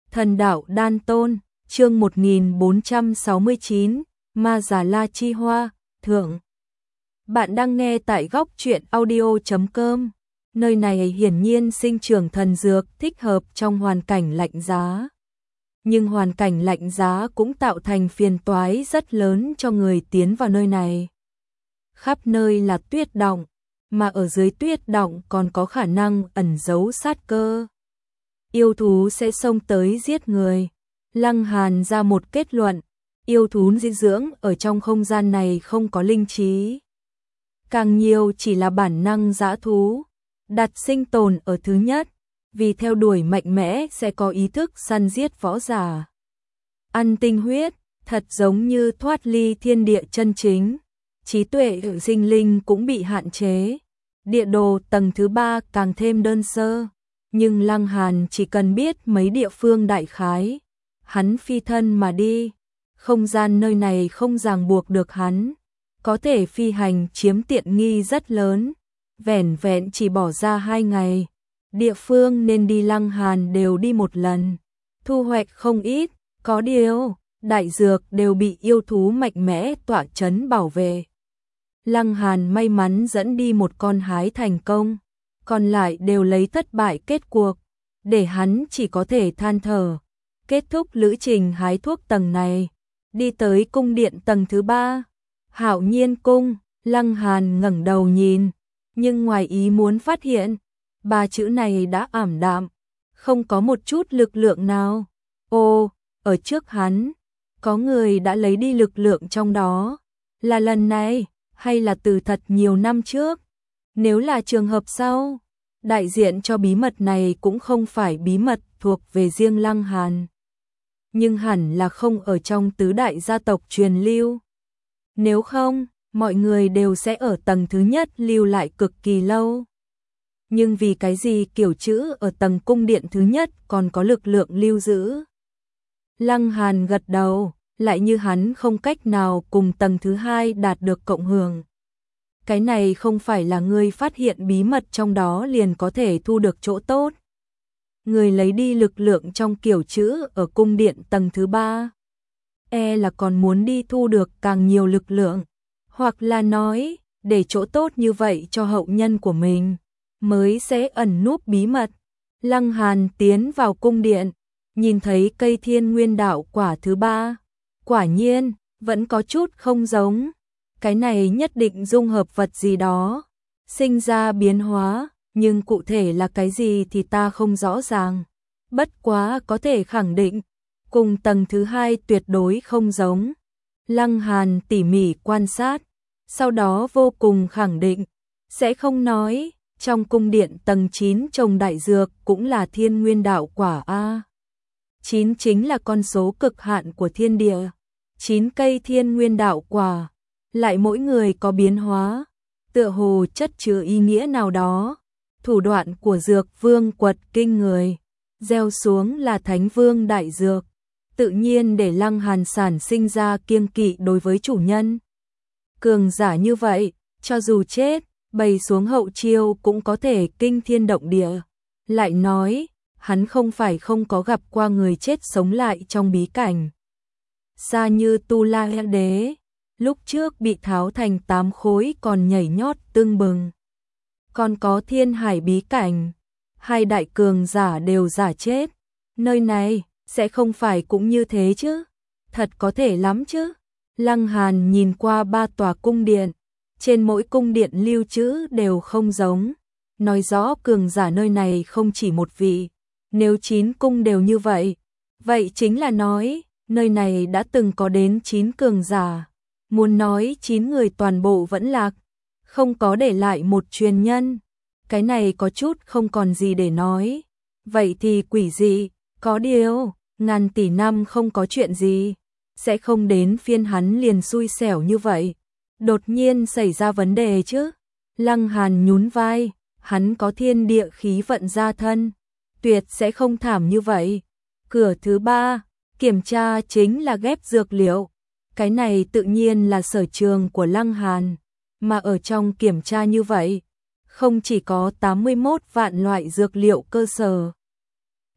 Thần đạo đan tôn, chương 1469, Ma Già La Chi Hoa, thượng. Bạn đang nghe tại góc truyện audio.com. Nơi này hiển nhiên sinh trưởng thần dược thích hợp trong hoàn cảnh lạnh giá. Nhưng hoàn cảnh lạnh giá cũng tạo thành phiền toái rất lớn cho người tiến vào nơi này. Khắp nơi là tuyết đọng, mà ở dưới tuyết đọng còn có khả năng ẩn giấu sát cơ. Yêu thú sẽ xông tới giết người. Lăng Hàn ra một kết luận, yêu thú dinh dưỡng ở trong không gian này không có linh trí. Càng nhiều chỉ là bản năng dã thú, đặt sinh tồn ở thứ nhất, vì theo đuổi mạnh mẽ sẽ có ý thức săn giết võ giả. Ăn tinh huyết, thật giống như thoát ly thiên địa chân chính, trí tuệ ở sinh linh cũng bị hạn chế. Địa đồ tầng thứ 3 càng thêm đơn sơ. Nhưng Lăng Hàn chỉ cần biết mấy địa phương đại khái, hắn phi thân mà đi, không gian nơi này không ràng buộc được hắn, có thể phi hành chiếm tiện nghi rất lớn, vẻn vẹn chỉ bỏ ra 2 ngày, địa phương nên đi Lăng Hàn đều đi một lần, thu hoạch không ít, có điều, đại dược đều bị yêu thú mạnh mẽ tỏa chấn bảo vệ. Lăng Hàn may mắn dẫn đi một con hái thành công, còn lại đều lấy thất bại kết cuộc, để hắn chỉ có thể than thở. Kết thúc lữ trình hái thuốc tầng này, đi tới cung điện tầng thứ 3, Hạo Nhiên cung. Lăng Hàn ngẩng đầu nhìn, nhưng ngoài ý muốn phát hiện, 3 chữ này đã ảm đạm, không có một chút lực lượng nào. Ô, ở trước hắn, có người đã lấy đi lực lượng trong đó, là lần này, hay là từ thật nhiều năm trước? Nếu là trường hợp sau, đại diện cho bí mật này cũng không phải bí mật thuộc về riêng Lăng Hàn. Nhưng hẳn là không ở trong tứ đại gia tộc truyền lưu. Nếu không, mọi người đều sẽ ở tầng thứ nhất lưu lại cực kỳ lâu. Nhưng vì cái gì kiểu chữ ở tầng cung điện thứ nhất còn có lực lượng lưu giữ? Lăng Hàn gật đầu, lại như hắn không cách nào cùng tầng thứ 2 đạt được cộng hưởng. Cái này không phải là người phát hiện bí mật trong đó liền có thể thu được chỗ tốt. Người lấy đi lực lượng trong kiểu chữ ở cung điện tầng thứ 3. Là còn muốn đi thu được càng nhiều lực lượng. Hoặc là nói, để chỗ tốt như vậy cho hậu nhân của mình, mới sẽ ẩn núp bí mật. Lăng Hàn tiến vào cung điện, nhìn thấy cây thiên nguyên đạo quả thứ 3. Quả nhiên, vẫn có chút không giống. Cái này nhất định dung hợp vật gì đó, sinh ra biến hóa, nhưng cụ thể là cái gì thì ta không rõ ràng. Bất quá có thể khẳng định, cùng tầng thứ 2 tuyệt đối không giống. Lăng Hàn tỉ mỉ quan sát, sau đó vô cùng khẳng định, sẽ không nói, trong cung điện tầng 9 trồng đại dược cũng là thiên nguyên đạo quả A. 9 chính là con số cực hạn của thiên địa, 9 cây thiên nguyên đạo quả. Lại mỗi người có biến hóa, tựa hồ chất chứa ý nghĩa nào đó. Thủ đoạn của dược vương quật kinh người, gieo xuống là thánh vương đại dược, tự nhiên để Lăng Hàn sản sinh ra kiêng kỵ đối với chủ nhân. Cường giả như vậy, cho dù chết, bày xuống hậu chiêu cũng có thể kinh thiên động địa. Lại nói, hắn không phải không có gặp qua người chết sống lại trong bí cảnh. Xa như Tu La Đế, lúc trước bị tháo thành 8 khối còn nhảy nhót tưng bừng. Còn có Thiên Hải bí cảnh, 2 đại cường giả đều giả chết. Nơi này, sẽ không phải cũng như thế chứ? Thật có thể lắm chứ? Lăng Hàn nhìn qua 3 tòa cung điện, trên mỗi cung điện lưu trữ đều không giống. Nói rõ cường giả nơi này không chỉ một vị. Nếu 9 cung đều như vậy, vậy chính là nói, nơi này đã từng có đến 9 cường giả. Muốn nói 9 người toàn bộ vẫn lạc, không có để lại một truyền nhân. Cái này có chút không còn gì để nói. Vậy thì quỷ dị, có điều, ngàn tỷ năm không có chuyện gì, sẽ không đến phiên hắn liền xui xẻo như vậy. Đột nhiên xảy ra vấn đề chứ? Lăng Hàn nhún vai, hắn có thiên địa khí vận gia thân, tuyệt sẽ không thảm như vậy. Cửa thứ 3, kiểm tra chính là ghép dược liệu. Cái này tự nhiên là sở trường của Lăng Hàn, mà ở trong kiểm tra như vậy, không chỉ có 81 vạn loại dược liệu cơ sở,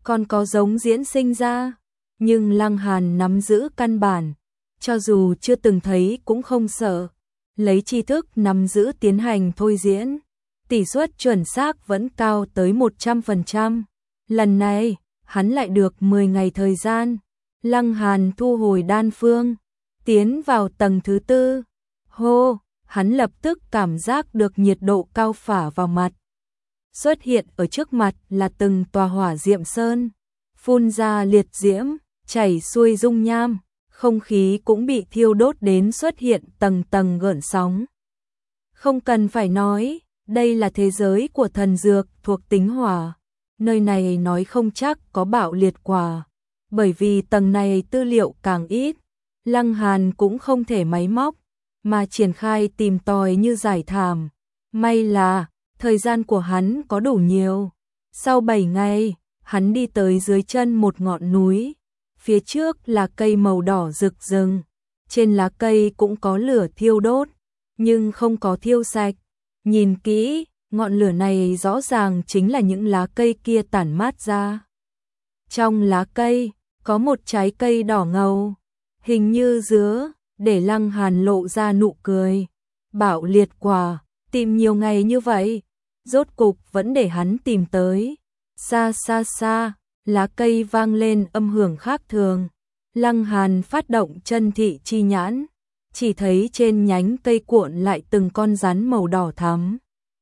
còn có giống diễn sinh ra, nhưng Lăng Hàn nắm giữ căn bản, cho dù chưa từng thấy cũng không sợ, lấy tri thức nắm giữ tiến hành thôi diễn, tỷ suất chuẩn xác vẫn cao tới 100%. Lần này, hắn lại được 10 ngày thời gian. Lăng Hàn thu hồi đan phương, tiến vào tầng thứ 4. Hô, hắn lập tức cảm giác được nhiệt độ cao phả vào mặt. Xuất hiện ở trước mặt là từng tòa hỏa diệm sơn, phun ra liệt diễm, chảy xuôi dung nham, không khí cũng bị thiêu đốt đến xuất hiện tầng tầng gợn sóng. Không cần phải nói, đây là thế giới của thần dược thuộc tính hỏa. Nơi này nói không chắc có bạo liệt quả, bởi vì tầng này tư liệu càng ít, Lăng Hàn cũng không thể máy móc, mà triển khai tìm tòi như giải thảm. May là, thời gian của hắn có đủ nhiều. Sau 7 ngày, hắn đi tới dưới chân một ngọn núi, phía trước là cây màu đỏ rực rừng, trên lá cây cũng có lửa thiêu đốt, nhưng không có thiêu sạch. Nhìn kỹ, ngọn lửa này rõ ràng chính là những lá cây kia tản mát ra. Trong lá cây, có một trái cây đỏ ngầu, hình như dứa, để Lăng Hàn lộ ra nụ cười. Bạo liệt quả, tìm nhiều ngày như vậy, rốt cục vẫn để hắn tìm tới. Xa xa xa, lá cây vang lên âm hưởng khác thường. Lăng Hàn phát động chân thị chi nhãn, chỉ thấy trên nhánh cây cuộn lại từng con rắn màu đỏ thắm.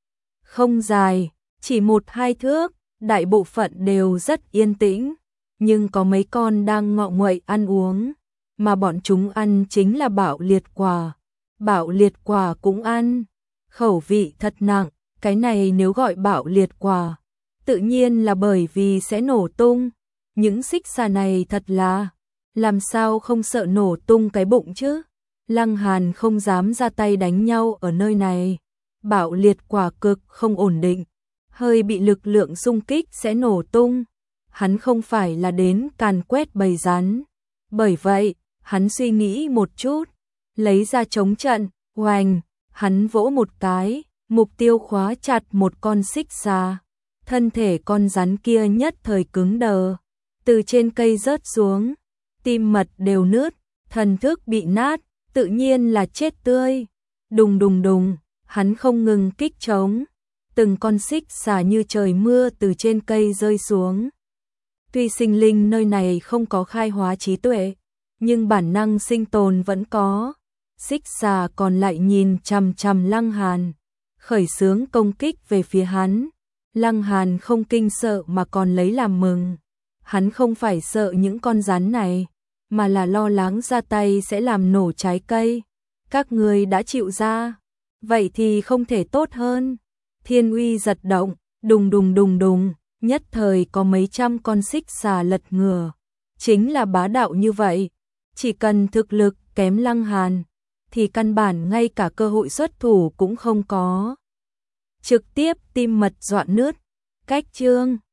Không dài, chỉ 1-2 thước, đại bộ phận đều rất yên tĩnh, nhưng có mấy con đang ngọ nguậy ăn uống, mà bọn chúng ăn chính là bạo liệt quả. Bạo liệt quả cũng ăn, khẩu vị thật nặng, cái này nếu gọi bạo liệt quả, tự nhiên là bởi vì sẽ nổ tung. Những xích xà này thật là, làm sao không sợ nổ tung cái bụng chứ? Lăng Hàn không dám ra tay đánh nhau ở nơi này. Bạo liệt quả cực không ổn định, hơi bị lực lượng xung kích sẽ nổ tung. Hắn không phải là đến càn quét bầy rắn. Bởi vậy, hắn suy nghĩ một chút, lấy ra chống trận, oành, hắn vỗ một cái, mục tiêu khóa chặt một con xích xà. Thân thể con rắn kia nhất thời cứng đờ, từ trên cây rớt xuống, tim mật đều nứt, thần thức bị nát, tự nhiên là chết tươi. Đùng đùng đùng, hắn không ngừng kích trống, từng con xích xà như trời mưa từ trên cây rơi xuống. Tuy sinh linh nơi này không có khai hóa trí tuệ, nhưng bản năng sinh tồn vẫn có. Xích xà còn lại nhìn chằm chằm Lăng Hàn, khởi xướng công kích về phía hắn. Lăng Hàn không kinh sợ mà còn lấy làm mừng. Hắn không phải sợ những con rắn này, mà là lo lắng ra tay sẽ làm nổ trái cây. Các người đã chịu ra, vậy thì không thể tốt hơn. Thiên uy giật động, đùng đùng đùng đùng, nhất thời có mấy trăm con xích xà lật ngửa. Chính là bá đạo như vậy, chỉ cần thực lực kém Lăng Hàn, thì căn bản ngay cả cơ hội xuất thủ cũng không có. Trực tiếp tim mật dọa nứt. Cách chương